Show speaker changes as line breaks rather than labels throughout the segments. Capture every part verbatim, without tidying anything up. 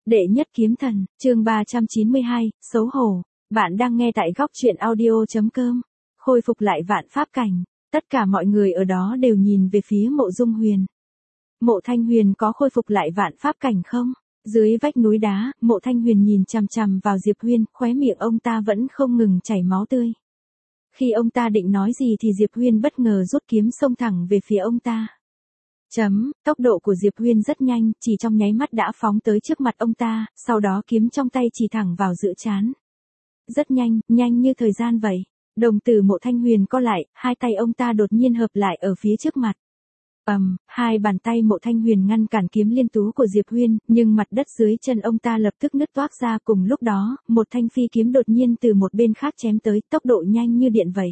Đệ nhất kiếm thần, chương ba trăm chín mươi hai, xấu hổ. Bạn đang nghe tại góc truyện audio chấm com. Khôi phục lại vạn pháp cảnh. Tất cả mọi người ở đó đều nhìn về phía Mộ Dung Huyền. Mộ Thanh Huyền có khôi phục lại vạn pháp cảnh không? Dưới vách núi đá, Mộ Thanh Huyền nhìn chằm chằm vào Diệp Huyên, khóe miệng ông ta vẫn không ngừng chảy máu tươi. Khi ông ta định nói gì thì Diệp Huyên bất ngờ rút kiếm xông thẳng về phía ông ta. Chấm, tốc độ của Diệp Huyên rất nhanh, chỉ trong nháy mắt đã phóng tới trước mặt ông ta, sau đó kiếm trong tay chỉ thẳng vào giữa trán. Rất nhanh, nhanh như thời gian vậy. Đồng tử Mộ Thanh Huyền co lại, hai tay ông ta đột nhiên hợp lại ở phía trước mặt. Ầm, um, hai bàn tay Mộ Thanh Huyền ngăn cản kiếm liên tú của Diệp Huyên, nhưng mặt đất dưới chân ông ta lập tức nứt toác ra. Cùng lúc đó, một thanh phi kiếm đột nhiên từ một bên khác chém tới, tốc độ nhanh như điện vậy.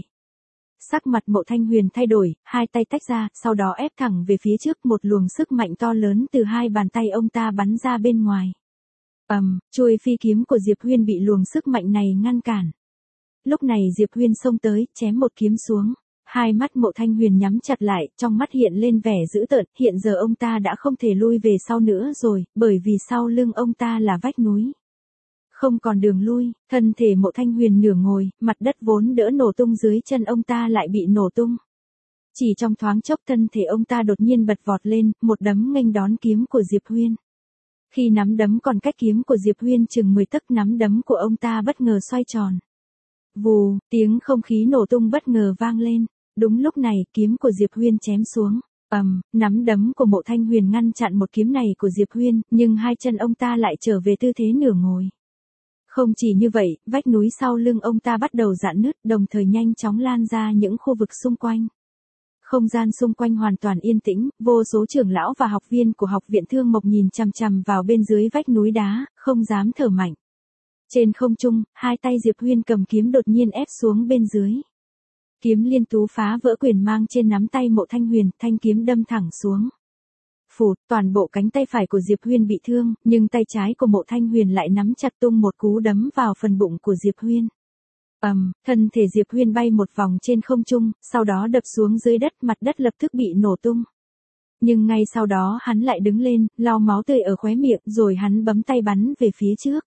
Sắc mặt Mộ Thanh Huyền thay đổi, hai tay tách ra, sau đó ép thẳng về phía trước, một luồng sức mạnh to lớn từ hai bàn tay ông ta bắn ra bên ngoài. Ầm, um, chuôi phi kiếm của Diệp Huyên bị luồng sức mạnh này ngăn cản. Lúc này Diệp Huyên xông tới, chém một kiếm xuống. Hai mắt Mộ Thanh Huyền nhắm chặt lại, trong mắt hiện lên vẻ dữ tợn, hiện giờ ông ta đã không thể lui về sau nữa rồi, bởi vì sau lưng ông ta là vách núi. Không còn đường lui, thân thể Mộ Thanh Huyền nửa ngồi, mặt đất vốn đỡ nổ tung dưới chân ông ta lại bị nổ tung. Chỉ trong thoáng chốc thân thể ông ta đột nhiên bật vọt lên, một đấm nghênh đón kiếm của Diệp Huyên. Khi nắm đấm còn cách kiếm của Diệp Huyên chừng mười tấc, nắm đấm của ông ta bất ngờ xoay tròn. Vù, tiếng không khí nổ tung bất ngờ vang lên. Đúng lúc này, kiếm của Diệp Huyên chém xuống. Ầm, um, nắm đấm của Mộ Thanh Huyền ngăn chặn một kiếm này của Diệp Huyên, nhưng hai chân ông ta lại trở về tư thế nửa ngồi. Không chỉ như vậy, vách núi sau lưng ông ta bắt đầu rạn nứt, đồng thời nhanh chóng lan ra những khu vực xung quanh. Không gian xung quanh hoàn toàn yên tĩnh, vô số trưởng lão và học viên của học viện Thương Mộc nhìn chằm chằm vào bên dưới vách núi đá, không dám thở mạnh. Trên không trung, hai tay Diệp Huyên cầm kiếm đột nhiên ép xuống bên dưới. Kiếm liên tú phá vỡ quyền mang trên nắm tay Mộ Thanh Huyền, thanh kiếm đâm thẳng xuống. Phụt, toàn bộ cánh tay phải của Diệp Huyên bị thương, nhưng tay trái của Mộ Thanh Huyền lại nắm chặt tung một cú đấm vào phần bụng của Diệp Huyên. Ầm, um, thân thể Diệp Huyên bay một vòng trên không trung, sau đó đập xuống dưới đất, mặt đất lập tức bị nổ tung. Nhưng ngay sau đó hắn lại đứng lên, lau máu tươi ở khóe miệng, rồi hắn bấm tay bắn về phía trước.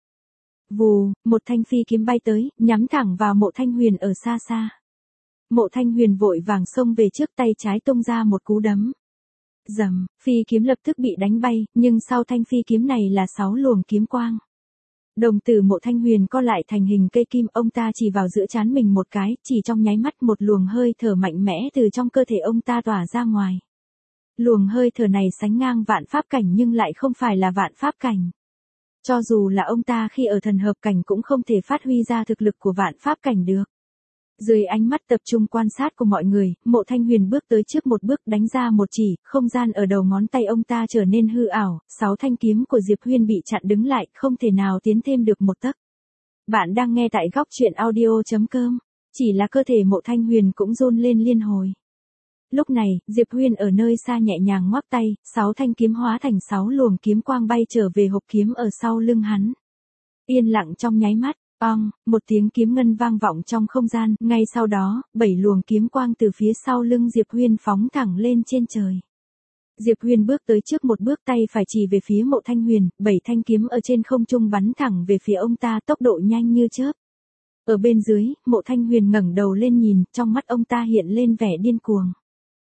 Vù, một thanh phi kiếm bay tới, nhắm thẳng vào Mộ Thanh Huyền ở xa xa. Mộ Thanh Huyền vội vàng xông về trước, tay trái tung ra một cú đấm. Rầm, phi kiếm lập tức bị đánh bay, nhưng sau thanh phi kiếm này là sáu luồng kiếm quang. Đồng tử Mộ Thanh Huyền co lại thành hình cây kim, ông ta chỉ vào giữa trán mình một cái, chỉ trong nháy mắt một luồng hơi thở mạnh mẽ từ trong cơ thể ông ta tỏa ra ngoài. Luồng hơi thở này sánh ngang vạn pháp cảnh nhưng lại không phải là vạn pháp cảnh. Cho dù là ông ta khi ở thần hợp cảnh cũng không thể phát huy ra thực lực của vạn pháp cảnh được. Dưới ánh mắt tập trung quan sát của mọi người, Mộ Thanh Huyền bước tới trước một bước, đánh ra một chỉ, không gian ở đầu ngón tay ông ta trở nên hư ảo, sáu thanh kiếm của Diệp Huyên bị chặn đứng lại, không thể nào tiến thêm được một tấc. Bạn đang nghe tại góc truyện audio chấm com, chỉ là cơ thể Mộ Thanh Huyền cũng run lên liên hồi. Lúc này, Diệp Huyên ở nơi xa nhẹ nhàng ngoắc tay, sáu thanh kiếm hóa thành sáu luồng kiếm quang bay trở về hộp kiếm ở sau lưng hắn. Yên lặng trong nháy mắt. Ong, một tiếng kiếm ngân vang vọng trong không gian, ngay sau đó, bảy luồng kiếm quang từ phía sau lưng Diệp Huyên phóng thẳng lên trên trời. Diệp Huyên bước tới trước một bước, tay phải chỉ về phía Mộ Thanh Huyền, bảy thanh kiếm ở trên không trung bắn thẳng về phía ông ta, tốc độ nhanh như chớp. Ở bên dưới, Mộ Thanh Huyền ngẩng đầu lên nhìn, trong mắt ông ta hiện lên vẻ điên cuồng.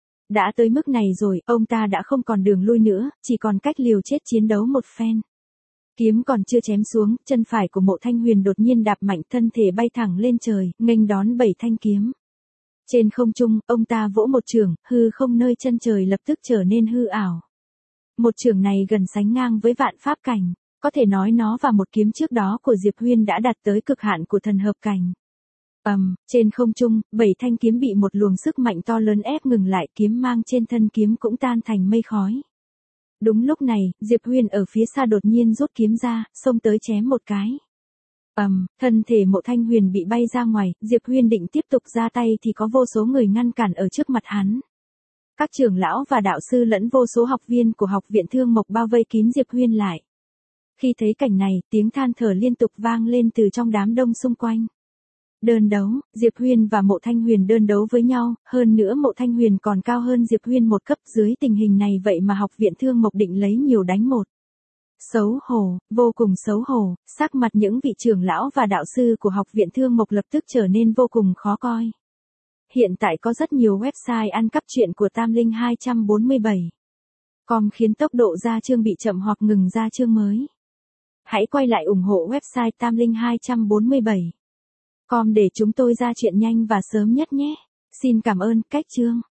Đã tới mức này rồi, ông ta đã không còn đường lui nữa, chỉ còn cách liều chết chiến đấu một phen. Kiếm còn chưa chém xuống, chân phải của Mộ Thanh Huyền đột nhiên đạp mạnh, thân thể bay thẳng lên trời, nghênh đón bảy thanh kiếm. Trên không trung, ông ta vỗ một chưởng, hư không nơi chân trời lập tức trở nên hư ảo. Một chưởng này gần sánh ngang với vạn pháp cảnh, có thể nói nó và một kiếm trước đó của Diệp Huyên đã đạt tới cực hạn của thần hợp cảnh. Ầm, um, trên không trung, bảy thanh kiếm bị một luồng sức mạnh to lớn ép ngừng lại, kiếm mang trên thân kiếm cũng tan thành mây khói. Đúng lúc này, Diệp Huyên ở phía xa đột nhiên rút kiếm ra, xông tới chém một cái. Ầm, um, thân thể Mộ Thanh Huyền bị bay ra ngoài, Diệp Huyên định tiếp tục ra tay thì có vô số người ngăn cản ở trước mặt hắn. Các trưởng lão và đạo sư lẫn vô số học viên của học viện Thương Mộc bao vây kín Diệp Huyên lại. Khi thấy cảnh này, tiếng than thở liên tục vang lên từ trong đám đông xung quanh. Đơn đấu, Diệp Huyên và Mộ Thanh Huyền đơn đấu với nhau, hơn nữa Mộ Thanh Huyền còn cao hơn Diệp Huyên một cấp, dưới tình hình này vậy mà học viện Thương Mộc định lấy nhiều đánh một. Xấu hổ, vô cùng xấu hổ, sắc mặt những vị trưởng lão và đạo sư của Học viện Thương Mộc lập tức trở nên vô cùng khó coi. Hiện tại có rất nhiều website ăn cắp truyện của Tam Linh hai bốn bảy com khiến tốc độ ra chương bị chậm hoặc ngừng ra chương mới. Hãy quay lại ủng hộ website Tam Linh hai bốn bảy com để chúng tôi ra chuyện nhanh và sớm nhất nhé. Xin cảm ơn, cách chương.